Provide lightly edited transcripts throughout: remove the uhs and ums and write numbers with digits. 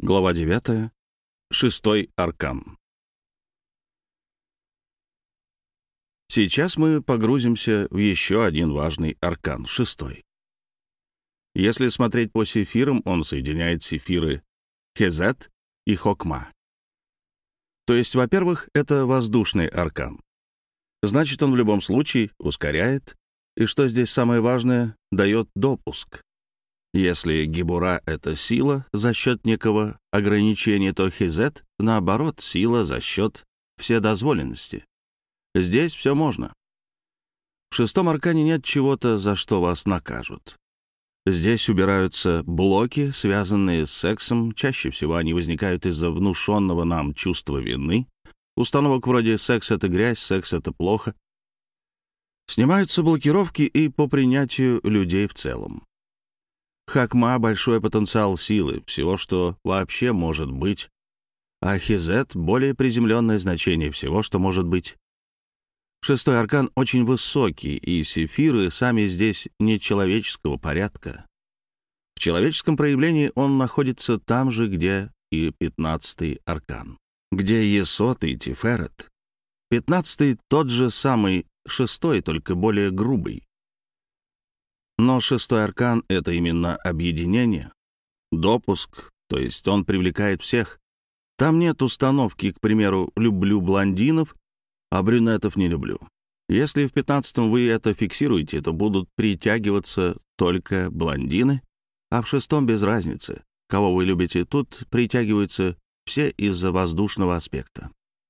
Глава 9. Шестой аркан. Сейчас мы погрузимся в еще один важный аркан, шестой. Если смотреть по сефирам, он соединяет сефиры Хезет и Хокма. То есть, во-первых, это воздушный аркан. Значит, он в любом случае ускоряет, и, что здесь самое важное, дает допуск. Если Гибура — это сила за счет некого ограничения, то Хизет, наоборот, сила за счет вседозволенности. Здесь все можно. В шестом аркане нет чего-то, за что вас накажут. Здесь убираются блоки, связанные с сексом. Чаще всего они возникают из-за внушенного нам чувства вины. Установок вроде «секс — это грязь», «секс — это плохо». Снимаются блокировки и по принятию людей в целом. Хокма — большой потенциал силы, всего, что вообще может быть, а Хизет — более приземленное значение всего, что может быть. Шестой аркан очень высокий, и сефиры сами здесь не человеческого порядка. В человеческом проявлении он находится там же, где и 15-й аркан, где Есот и Тиферет. 15-й — тот же самый шестой, только более грубый. Но шестой аркан — это именно объединение, допуск, то есть он привлекает всех. Там нет установки, к примеру, «люблю блондинов», а брюнетов не люблю. Если в 15-м вы это фиксируете, то будут притягиваться только блондины, а в шестом без разницы. Кого вы любите, тут притягиваются все из-за воздушного аспекта.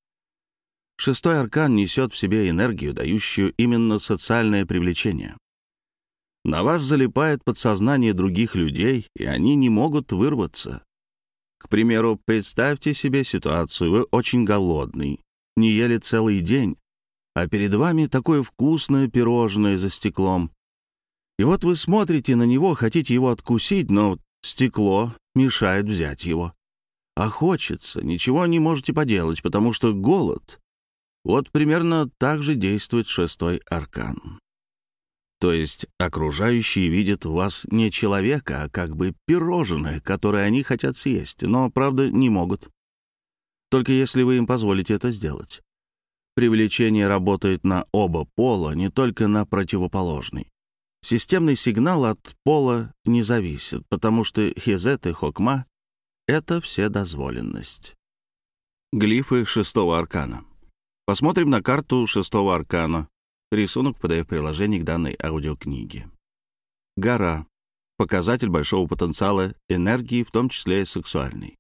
Шестой аркан несет в себе энергию, дающую именно социальное привлечение. На вас залипает подсознание других людей, и они не могут вырваться. К примеру, представьте себе ситуацию: вы очень голодный, не ели целый день, а перед вами такое вкусное пирожное за стеклом. И вот вы смотрите на него, хотите его откусить, но стекло мешает взять его. А хочется, ничего не можете поделать, потому что голод. Вот примерно так же действует шестой аркан. То есть окружающие видят в вас не человека, а как бы пирожное, которое они хотят съесть, но, правда, не могут. Только если вы им позволите это сделать. Привлечение работает на оба пола, не только на противоположный. Системный сигнал от пола не зависит, потому что Хизет и Хокма — это вседозволенность. Глифы шестого аркана. Посмотрим на карту шестого аркана. Рисунок в PDF-приложении к данной аудиокниге. Гора. Показатель большого потенциала энергии, в том числе и сексуальной.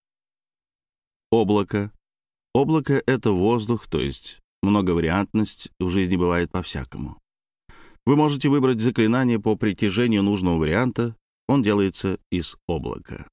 Облако. Облако — это воздух, то есть многовариантность в жизни бывает по-всякому. Вы можете выбрать заклинание по притяжению нужного варианта, он делается из облака.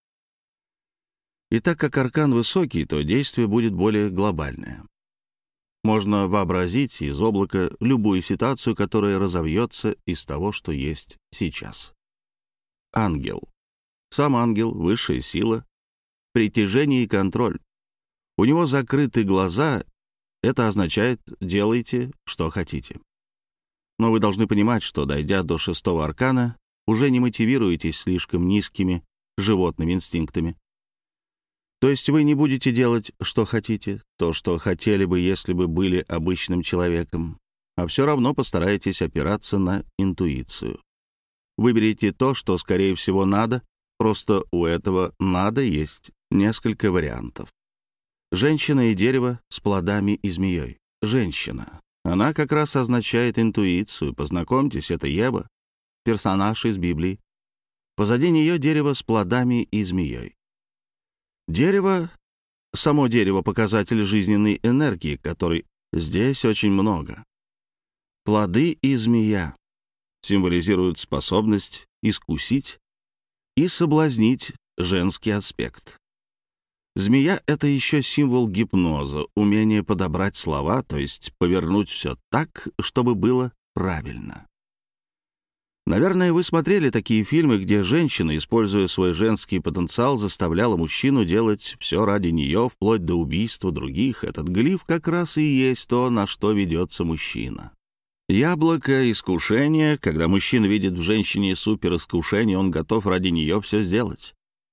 И так как аркан высокий, то действие будет более глобальное. Можно вообразить из облака любую ситуацию, которая разовьется из того, что есть сейчас. Ангел. Сам ангел — высшая сила, притяжение и контроль. У него закрыты глаза, это означает «делайте, что хотите». Но вы должны понимать, что, дойдя до шестого аркана, уже не мотивируетесь слишком низкими животными инстинктами. То есть вы не будете делать, что хотите, то, что хотели бы, если бы были обычным человеком, а все равно постараетесь опираться на интуицию. Выберите то, что, скорее всего, надо, просто у этого «надо» есть несколько вариантов. Женщина и дерево с плодами и змеей. Женщина. Она как раз означает интуицию. Познакомьтесь, это Ева, персонаж из Библии. Позади нее дерево с плодами и змеей. Дерево, само дерево — показатель жизненной энергии, которой здесь очень много. Плоды и змея символизируют способность искусить и соблазнить женский аспект. Змея — это еще символ гипноза, умение подобрать слова, то есть повернуть все так, чтобы было правильно. Наверное, вы смотрели такие фильмы, где женщина, используя свой женский потенциал, заставляла мужчину делать все ради нее, вплоть до убийства других. Этот глиф как раз и есть то, на что ведется мужчина. Яблоко искушения. Когда мужчина видит в женщине суперискушение, он готов ради нее все сделать.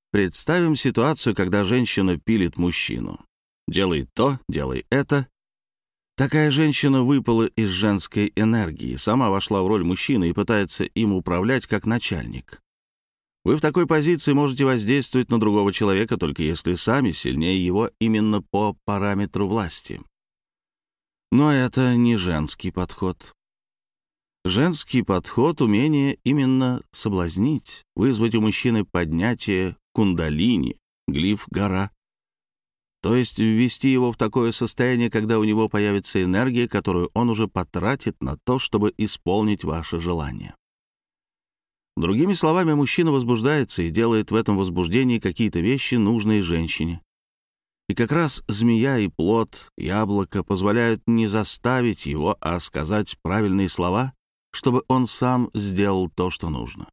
Представим ситуацию, когда женщина пилит мужчину. Делай то, делай это. Такая женщина выпала из женской энергии, сама вошла в роль мужчины и пытается им управлять как начальник. Вы в такой позиции можете воздействовать на другого человека, только если сами сильнее его именно по параметру власти. Но это не женский подход. Женский подход — умение именно соблазнить, вызвать у мужчины поднятие кундалини, глиф гора. То есть ввести его в такое состояние, когда у него появится энергия, которую он уже потратит на то, чтобы исполнить ваше желание. Другими словами, мужчина возбуждается и делает в этом возбуждении какие-то вещи, нужные женщине. И как раз змея и плод, яблоко позволяют не заставить его, а сказать правильные слова, чтобы он сам сделал то, что нужно.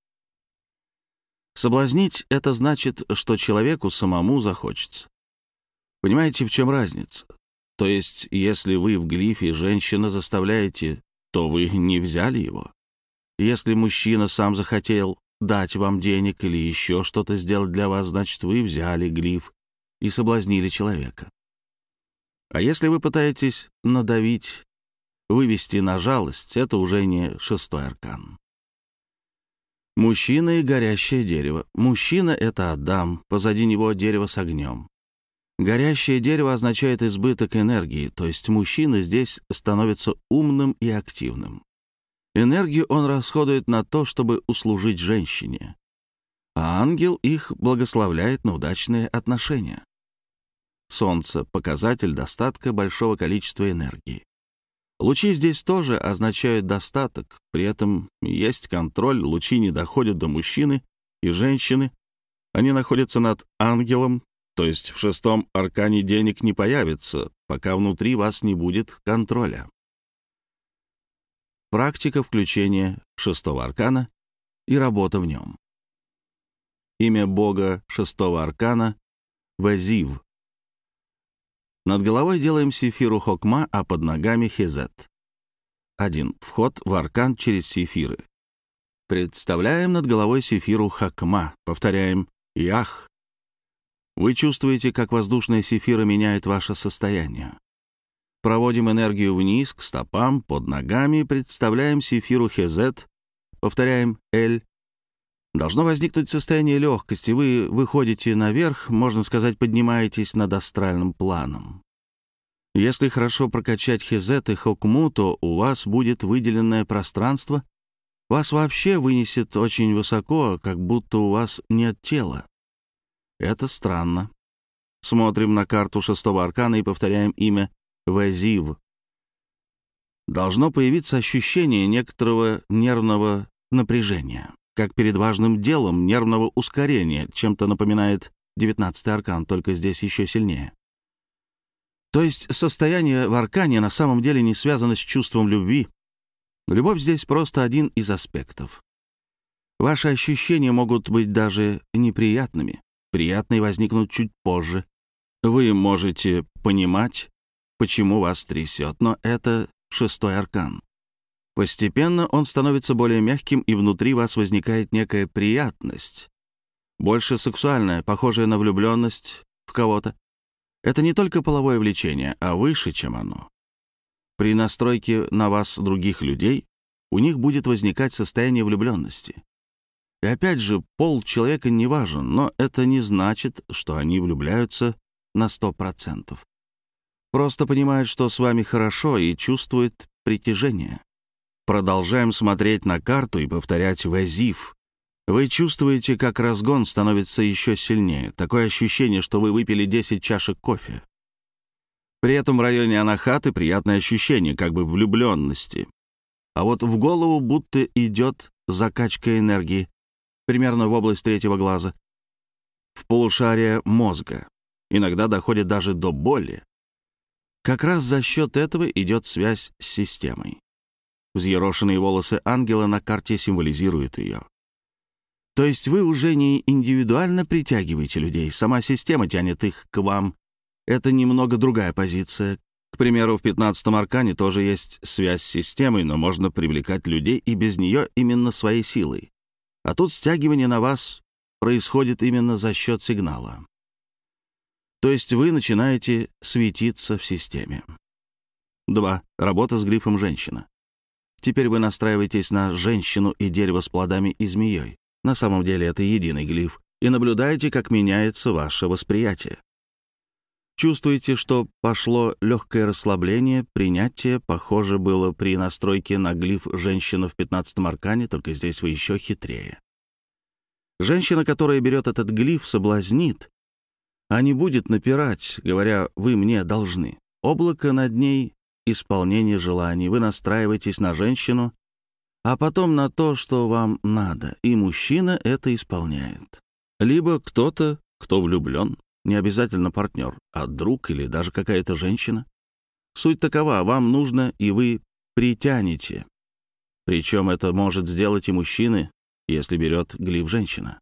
Соблазнить — это значит, что человеку самому захочется. Понимаете, в чем разница? То есть, если вы в глифе женщина заставляете, то вы не взяли его. Если мужчина сам захотел дать вам денег или еще что-то сделать для вас, значит, вы взяли глиф и соблазнили человека. А если вы пытаетесь надавить, вывести на жалость, это уже не 6-й аркан. Мужчина и горящее дерево. Мужчина — это Адам, позади него дерево с огнем. Горящее дерево означает избыток энергии, то есть мужчина здесь становится умным и активным. Энергию он расходует на то, чтобы услужить женщине, а ангел их благословляет на удачные отношения. Солнце — показатель достатка большого количества энергии. Лучи здесь тоже означают достаток, при этом есть контроль, лучи не доходят до мужчины и женщины, они находятся над ангелом, то есть в 6-м аркане денег не появится, пока внутри вас не будет контроля. Практика включения 6-го аркана и работа в нем. Имя Бога 6-го аркана — Везив. Над головой делаем сефиру Хокма, а под ногами Хезет. 1. Вход в аркан через сефиры. Представляем над головой сефиру Хокма. Повторяем «Ях». Вы чувствуете, как воздушная сефира меняет ваше состояние. Проводим энергию вниз, к стопам, под ногами, представляем сефиру Хезет, повторяем «Эль». Должно возникнуть состояние легкости, вы выходите наверх, можно сказать, поднимаетесь над астральным планом. Если хорошо прокачать Хезет и Хокму, то у вас будет выделенное пространство, вас вообще вынесет очень высоко, как будто у вас нет тела. Это странно. Смотрим на карту 6-го аркана и повторяем имя Везив. Должно появиться ощущение некоторого нервного напряжения, как перед важным делом, нервного ускорения, чем-то напоминает 19-й аркан, только здесь еще сильнее. То есть состояние в аркане на самом деле не связано с чувством любви. Любовь здесь просто один из аспектов. Ваши ощущения могут быть даже неприятными. Приятные возникнут чуть позже. Вы можете понимать, почему вас трясет, но это 6-й аркан. Постепенно он становится более мягким, и внутри вас возникает некая приятность, больше сексуальная, похожая на влюбленность в кого-то. Это не только половое влечение, а выше, чем оно. При настройке на вас других людей у них будет возникать состояние влюбленности. И опять же, пол человека не важен, но это не значит, что они влюбляются на 100%. Просто понимают, что с вами хорошо, и чувствуют притяжение. Продолжаем смотреть на карту и повторять «Везив». Вы чувствуете, как разгон становится еще сильнее. Такое ощущение, что вы выпили 10 чашек кофе. При этом в районе анахаты приятное ощущение, как бы влюбленности. А вот в голову будто идет закачка энергии, примерно в область 3-го глаза, в полушарие мозга. Иногда доходит даже до боли. Как раз за счет этого идет связь с системой. Взъерошенные волосы ангела на карте символизируют ее. То есть вы уже не индивидуально притягиваете людей, сама система тянет их к вам. Это немного другая позиция. К примеру, в 15-м аркане тоже есть связь с системой, но можно привлекать людей и без нее именно своей силой. А тут стягивание на вас происходит именно за счет сигнала. То есть вы начинаете светиться в системе. 2. Работа с глифом «Женщина». Теперь вы настраиваетесь на женщину и дерево с плодами и змеей. На самом деле это единый глиф. И наблюдаете, как меняется ваше восприятие. Чувствуете, что пошло легкое расслабление, принятие, похоже было при настройке на глиф «Женщина» в 15-м аркане, только здесь вы еще хитрее. Женщина, которая берет этот глиф, соблазнит, а не будет напирать, говоря «вы мне должны». Облако над ней — исполнение желаний. Вы настраиваетесь на женщину, а потом на то, что вам надо, и мужчина это исполняет. Либо кто-то, кто влюблен, не обязательно партнер, а друг или даже какая-то женщина. Суть такова, вам нужно, и вы притянете. Причем это может сделать и мужчина, если берет глиф «Женщина».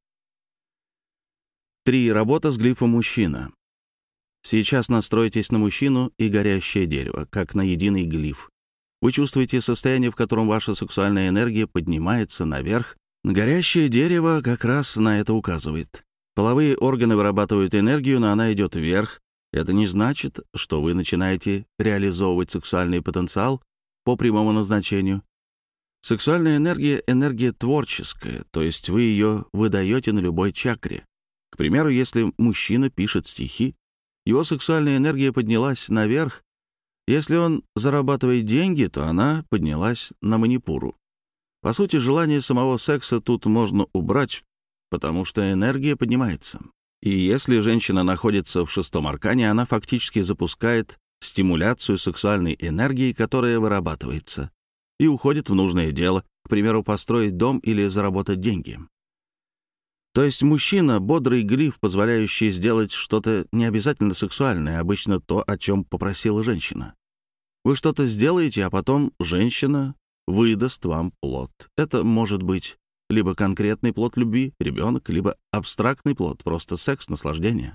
3. Работа с глифом «Мужчина». Сейчас настройтесь на мужчину и горящее дерево, как на единый глиф. Вы чувствуете состояние, в котором ваша сексуальная энергия поднимается наверх. Горящее дерево как раз на это указывает. Половые органы вырабатывают энергию, но она идет вверх. Это не значит, что вы начинаете реализовывать сексуальный потенциал по прямому назначению. Сексуальная энергия — энергия творческая, то есть вы ее выдаете на любой чакре. К примеру, если мужчина пишет стихи, его сексуальная энергия поднялась наверх. Если он зарабатывает деньги, то она поднялась на манипуру. По сути, желание самого секса тут можно убрать, потому что энергия поднимается. И если женщина находится в 6-м аркане, она фактически запускает стимуляцию сексуальной энергии, которая вырабатывается, и уходит в нужное дело, к примеру, построить дом или заработать деньги. То есть мужчина — бодрый глиф, позволяющий сделать что-то не обязательно сексуальное, обычно то, о чем попросила женщина. Вы что-то сделаете, а потом женщина выдаст вам плод. Это может быть либо конкретный плод любви, ребенок, либо абстрактный плод, просто секс, наслаждение.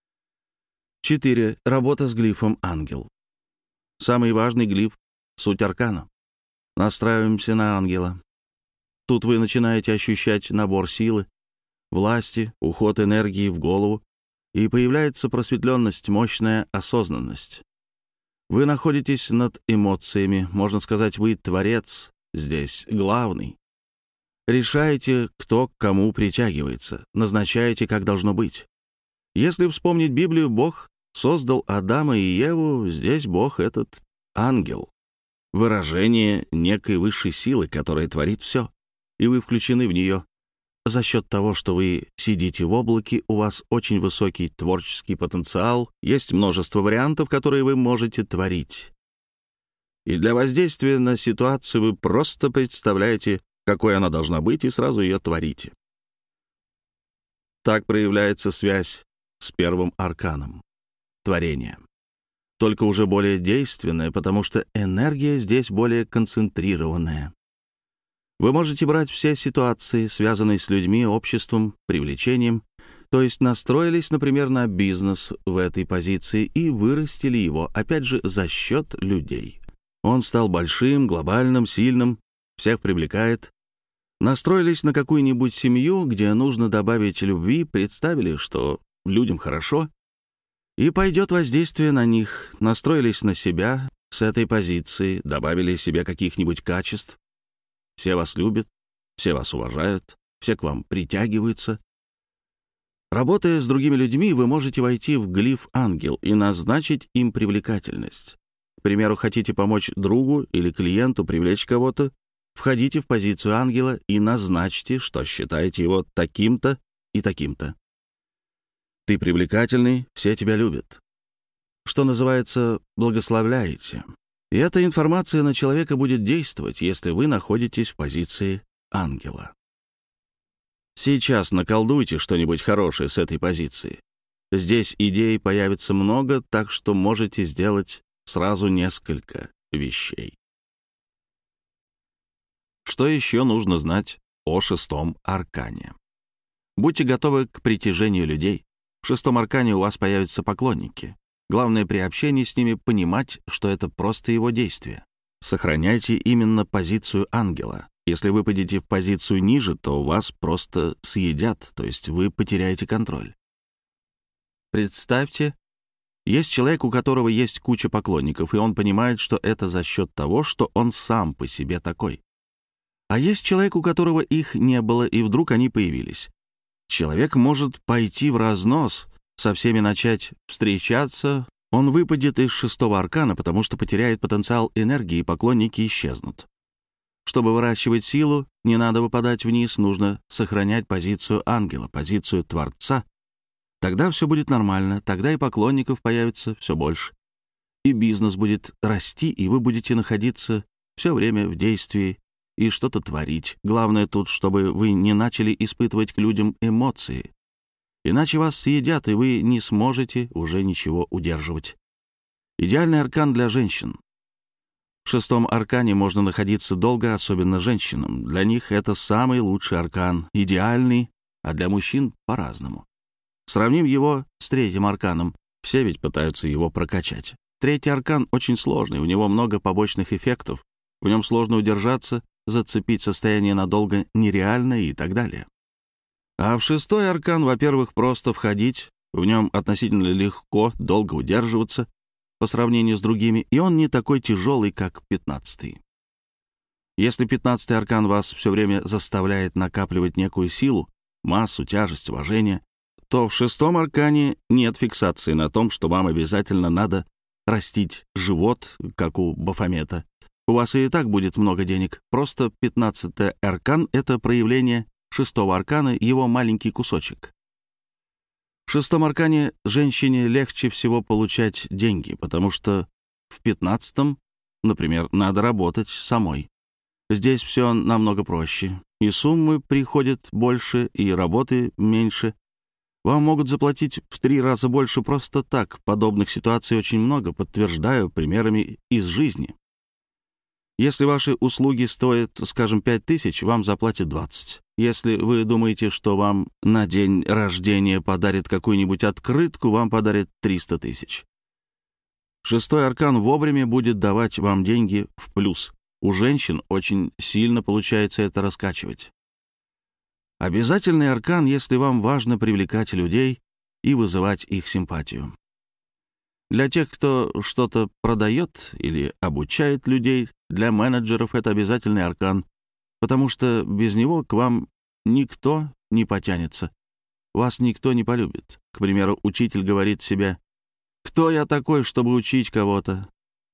4. Работа с глифом «Ангел». Самый важный глиф — суть аркана. Настраиваемся на ангела. Тут вы начинаете ощущать набор силы, власти, уход энергии в голову, и появляется просветленность, мощная осознанность. Вы находитесь над эмоциями, можно сказать, вы творец здесь, главный. Решаете, кто к кому притягивается, назначаете, как должно быть. Если вспомнить Библию, Бог создал Адама и Еву, здесь Бог — этот ангел. Выражение некой высшей силы, которая творит все, и вы включены в нее. За счет того, что вы сидите в облаке, у вас очень высокий творческий потенциал, есть множество вариантов, которые вы можете творить. И для воздействия на ситуацию вы просто представляете, какой она должна быть, и сразу ее творите. Так проявляется связь с 1-м арканом — творение. Только уже более действенная, потому что энергия здесь более концентрированная. Вы можете брать все ситуации, связанные с людьми, обществом, привлечением, то есть настроились, например, на бизнес в этой позиции и вырастили его, опять же, за счет людей. Он стал большим, глобальным, сильным, всех привлекает. Настроились на какую-нибудь семью, где нужно добавить любви, представили, что людям хорошо, и пойдет воздействие на них. Настроились на себя с этой позиции, добавили себе каких-нибудь качеств. Все вас любят, все вас уважают, все к вам притягиваются. Работая с другими людьми, вы можете войти в глиф «Ангел» и назначить им привлекательность. К примеру, хотите помочь другу или клиенту привлечь кого-то, входите в позицию ангела и назначьте, что считаете его таким-то и таким-то. Ты привлекательный, все тебя любят. Что называется, благословляете. И эта информация на человека будет действовать, если вы находитесь в позиции ангела. Сейчас наколдуйте что-нибудь хорошее с этой позиции. Здесь идей появится много, так что можете сделать сразу несколько вещей. Что еще нужно знать о 6-м аркане? Будьте готовы к притяжению людей. В 6-м аркане у вас появятся поклонники. Главное при общении с ними понимать, что это просто его действие. Сохраняйте именно позицию ангела, Если вы выпадете в позицию ниже, то вас просто съедят, то есть вы потеряете контроль. Представьте, есть человек, у которого есть куча поклонников, и он понимает, что это за счет того, что он сам по себе такой. А есть человек, у которого их не было, и вдруг они появились. Человек может пойти в разнос, со всеми начать встречаться, он выпадет из 6-го аркана, потому что потеряет потенциал энергии, и поклонники исчезнут. Чтобы выращивать силу, не надо выпадать вниз, нужно сохранять позицию ангела, позицию Творца. Тогда все будет нормально, тогда и поклонников появится все больше. И бизнес будет расти, и вы будете находиться все время в действии и что-то творить. Главное тут, чтобы вы не начали испытывать к людям эмоции. Иначе вас съедят, и вы не сможете уже ничего удерживать. Идеальный аркан для женщин. В 6-м аркане можно находиться долго, особенно женщинам. Для них это самый лучший аркан, идеальный, а для мужчин по-разному. Сравним его с 3-м арканом. Все ведь пытаются его прокачать. 3-й аркан очень сложный, у него много побочных эффектов. В нем сложно удержаться, зацепить состояние надолго нереально и так далее. А в 6-й аркан, во-первых, просто входить, в нем относительно легко, долго удерживаться по сравнению с другими, и он не такой тяжелый, как 15-й. Если 15-й аркан вас все время заставляет накапливать некую силу, массу, тяжесть, уважение, то в 6-м аркане нет фиксации на том, что вам обязательно надо растить живот, как у Бафомета. У вас и так будет много денег. Просто 15-й аркан — это проявление 6-го аркана, его маленький кусочек. В 6-м аркане женщине легче всего получать деньги, потому что в 15-м, например, надо работать самой. Здесь все намного проще. И суммы приходят больше, и работы меньше. Вам могут заплатить в 3 раза больше просто так. Подобных ситуаций очень много, подтверждаю примерами из жизни. Если ваши услуги стоят, скажем, 5000, вам заплатят 20. Если вы думаете, что вам на день рождения подарят какую-нибудь открытку, вам подарят 300 000. 6-й аркан вовремя будет давать вам деньги в плюс. У женщин очень сильно получается это раскачивать. Обязательный аркан, если вам важно привлекать людей и вызывать их симпатию. Для тех, кто что-то продает или обучает людей, для менеджеров это обязательный аркан, потому что без него к вам никто не потянется, вас никто не полюбит. К примеру, учитель говорит себе: «Кто я такой, чтобы учить кого-то?»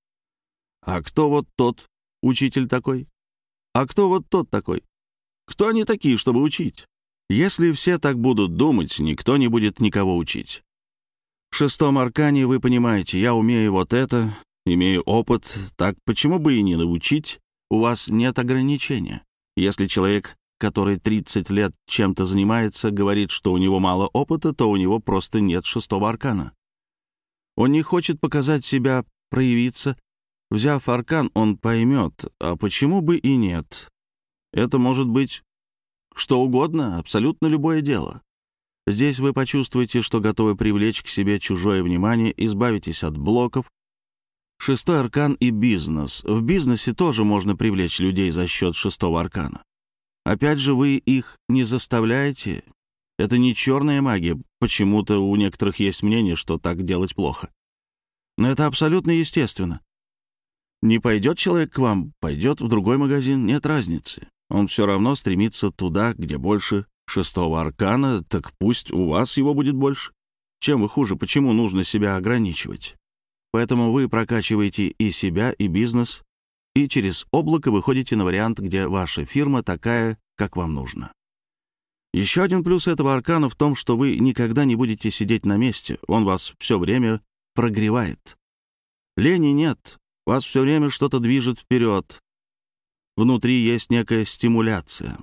А кто вот тот учитель такой? А кто вот тот такой? Кто они такие, чтобы учить? Если все так будут думать, никто не будет никого учить. В 6-м аркане вы понимаете: я умею вот это, имею опыт, так почему бы и не научить? У вас нет ограничения. Если человек, который 30 лет чем-то занимается, говорит, что у него мало опыта, то у него просто нет 6-го аркана. Он не хочет показать себя, проявиться. Взяв аркан, он поймет, а почему бы и нет. Это может быть что угодно, абсолютно любое дело. Здесь вы почувствуете, что готовы привлечь к себе чужое внимание, избавитесь от блоков. 6-й аркан и бизнес. В бизнесе тоже можно привлечь людей за счет 6-го аркана. Опять же, вы их не заставляете. Это не черная магия. Почему-то у некоторых есть мнение, что так делать плохо. Но это абсолютно естественно. Не пойдет человек к вам, пойдет в другой магазин, нет разницы. Он все равно стремится туда, где больше 6-го аркана, так пусть у вас его будет больше. Чем вы хуже, почему нужно себя ограничивать? Поэтому вы прокачиваете и себя, и бизнес, и через облако выходите на вариант, где ваша фирма такая, как вам нужно. Еще один плюс этого аркана в том, что вы никогда не будете сидеть на месте, он вас все время прогревает. Лени нет, вас все время что-то движет вперед. Внутри есть некая стимуляция.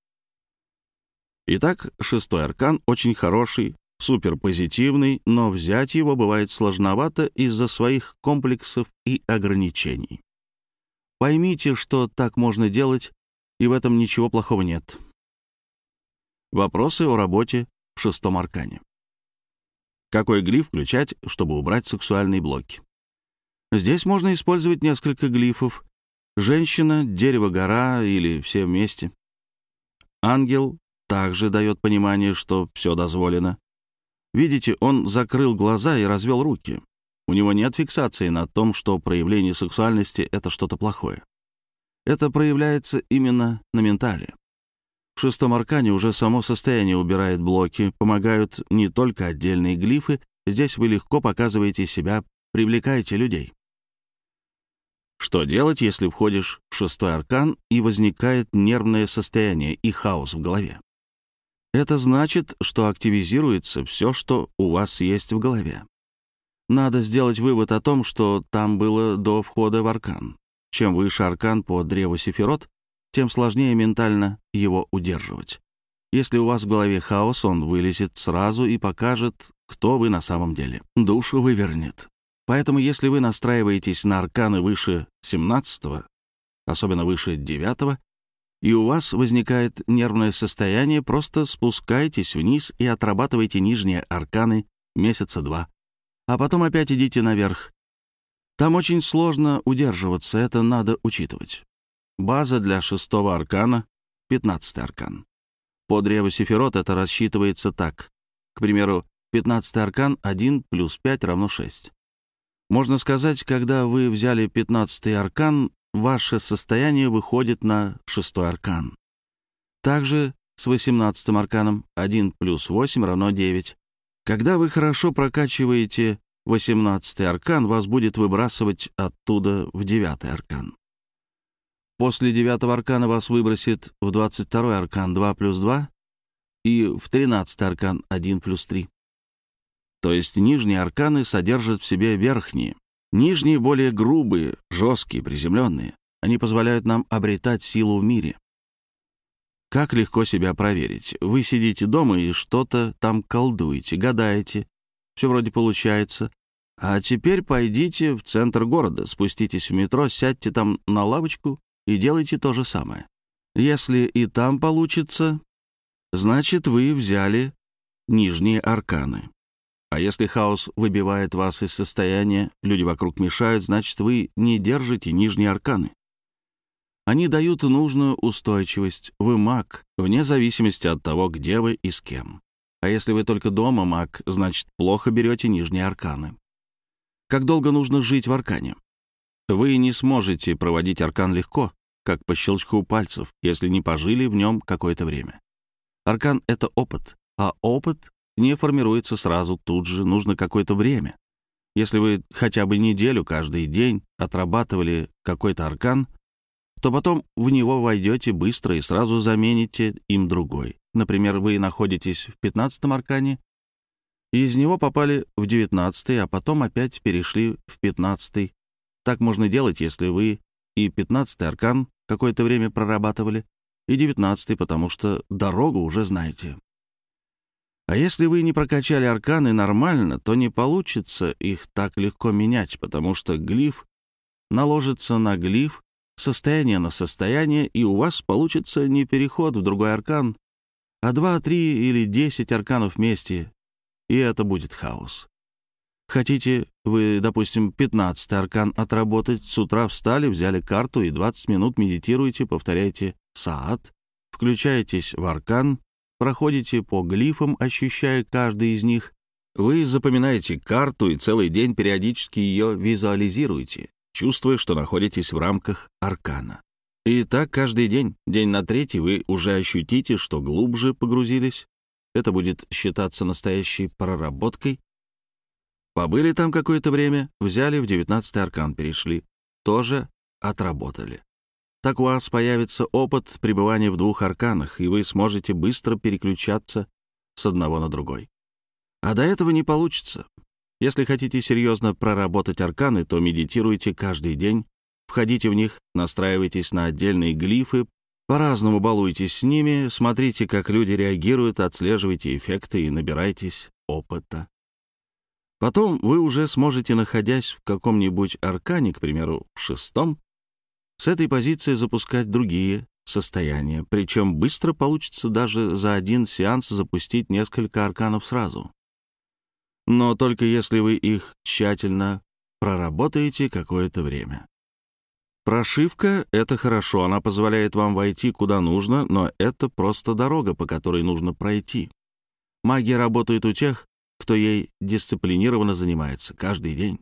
Итак, 6-й аркан очень хороший, суперпозитивный, но взять его бывает сложновато из-за своих комплексов и ограничений. Поймите, что так можно делать, и в этом ничего плохого нет. Вопросы о работе в 6-м аркане. Какой глиф включать, чтобы убрать сексуальные блоки? Здесь можно использовать несколько глифов. Женщина, дерево-гора или все вместе. Ангел также дает понимание, что все дозволено. Видите, он закрыл глаза и развел руки. У него нет фиксации на том, что проявление сексуальности — это что-то плохое. Это проявляется именно на ментале. В шестом аркане уже само состояние убирает блоки, помогают не только отдельные глифы, здесь вы легко показываете себя, привлекаете людей. Что делать, если входишь в шестой аркан и возникает нервное состояние и хаос в голове? Это значит, что активизируется все, что у вас есть в голове. Надо сделать вывод о том, что там было до входа в аркан. Чем выше аркан по древу Сефирот, тем сложнее ментально его удерживать. Если у вас в голове хаос, он вылезет сразу и покажет, кто вы на самом деле. Душу вывернет. Поэтому если вы настраиваетесь на арканы выше 17-го, особенно выше 9-го, и у вас возникает нервное состояние, просто спускайтесь вниз и отрабатывайте нижние арканы месяца 2, а потом опять идите наверх. Там очень сложно удерживаться, это надо учитывать. База для шестого аркана — 15-й аркан. По древу Сефирот это рассчитывается так. К примеру, 15-й аркан 1 плюс 5 равно 6. Можно сказать, когда вы взяли 15-й аркан, ваше состояние выходит на 6-й аркан. Также с 18-м арканом 1 плюс 8 равно 9. Когда вы хорошо прокачиваете 18-й аркан, вас будет выбрасывать оттуда в 9-й аркан. После 9-го аркана вас выбросит в 22-й аркан 2 плюс 2 и в 13-й аркан 1 плюс 3. То есть нижние арканы содержат в себе верхние. Нижние более грубые, жесткие, приземленные. Они позволяют нам обретать силу в мире. Как легко себя проверить? Вы сидите дома и что-то там колдуете, гадаете. Все вроде получается. А теперь пойдите в центр города, спуститесь в метро, сядьте там на лавочку и делайте то же самое. Если и там получится, значит, вы взяли нижние арканы. А если хаос выбивает вас из состояния, люди вокруг мешают, значит, вы не держите нижние арканы. Они дают нужную устойчивость. Вы маг, вне зависимости от того, где вы и с кем. А если вы только дома маг, значит, плохо берете нижние арканы. Как долго нужно жить в аркане? Вы не сможете проводить аркан легко, как по щелчку пальцев, если не пожили в нем какое-то время. Аркан — это опыт, а опыт не формируется сразу, тут же нужно какое-то время. Если вы хотя бы неделю каждый день отрабатывали какой-то аркан, то потом в него войдете быстро и сразу замените им другой. Например, вы находитесь в 15-м аркане, и из него попали в 19-й, а потом опять перешли в 15-й. Так можно делать, если вы и 15-й аркан какое-то время прорабатывали, и 19-й, потому что дорогу уже знаете. А если вы не прокачали арканы нормально, то не получится их так легко менять, потому что глиф наложится на глиф, состояние на состояние, и у вас получится не переход в другой аркан, а 2, 3 или 10 арканов вместе, и это будет хаос. Хотите вы, допустим, 15-й аркан отработать, с утра встали, взяли карту и 20 минут медитируете, повторяете саат, включаетесь в аркан, проходите по глифам, ощущая каждый из них. Вы запоминаете карту и целый день периодически ее визуализируете, чувствуя, что находитесь в рамках аркана. И так каждый день. День на третий вы уже ощутите, что глубже погрузились. Это будет считаться настоящей проработкой. Побыли там какое-то время, взяли в 19-й аркан, перешли. Тоже отработали. Так у вас появится опыт пребывания в 2 арканах, и вы сможете быстро переключаться с одного на другой. А до этого не получится. Если хотите серьезно проработать арканы, то медитируйте каждый день, входите в них, настраивайтесь на отдельные глифы, по-разному балуйтесь с ними, смотрите, как люди реагируют, отслеживайте эффекты и набирайтесь опыта. Потом вы уже сможете, находясь в каком-нибудь аркане, к примеру, в 6-м, с этой позиции запускать другие состояния, причем быстро получится даже за один сеанс запустить несколько арканов сразу. Но только если вы их тщательно проработаете какое-то время. Прошивка — это хорошо, она позволяет вам войти куда нужно, но это просто дорога, по которой нужно пройти. Магия работает у тех, кто ей дисциплинированно занимается каждый день.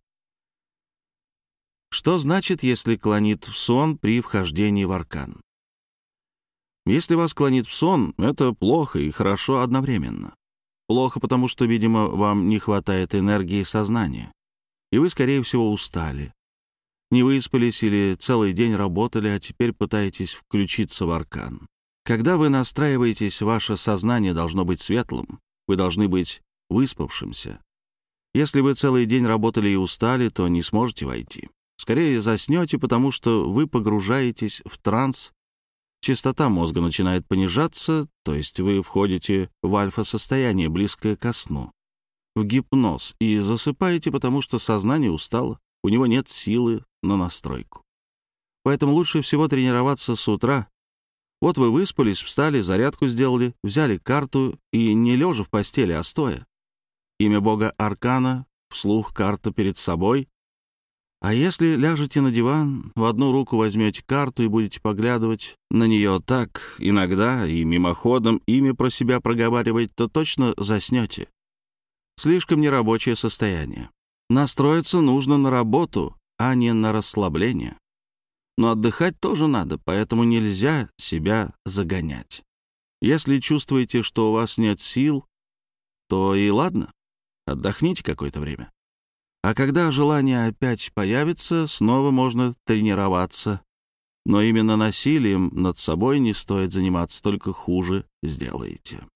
Что значит, если клонит в сон при вхождении в аркан? Если вас клонит в сон, это плохо и хорошо одновременно. Плохо, потому что, видимо, вам не хватает энергии и сознания, и вы, скорее всего, устали. Не выспались или целый день работали, а теперь пытаетесь включиться в аркан. Когда вы настраиваетесь, ваше сознание должно быть светлым, вы должны быть выспавшимся. Если вы целый день работали и устали, то не сможете войти. Скорее заснете, потому что вы погружаетесь в транс, частота мозга начинает понижаться, то есть вы входите в альфа-состояние, близкое ко сну, в гипноз, и засыпаете, потому что сознание устало, у него нет силы на настройку. Поэтому лучше всего тренироваться с утра. Вот вы выспались, встали, зарядку сделали, взяли карту и не лежа в постели, а стоя. Имя бога Аркана, вслух карта перед собой. А если ляжете на диван, в одну руку возьмете карту и будете поглядывать на нее так иногда и мимоходом имя про себя проговаривать, то точно заснете. Слишком нерабочее состояние. Настроиться нужно на работу, а не на расслабление. Но отдыхать тоже надо, поэтому нельзя себя загонять. Если чувствуете, что у вас нет сил, то и ладно, отдохните какое-то время. А когда желание опять появится, снова можно тренироваться. Но именно насилием над собой не стоит заниматься, только хуже сделаете.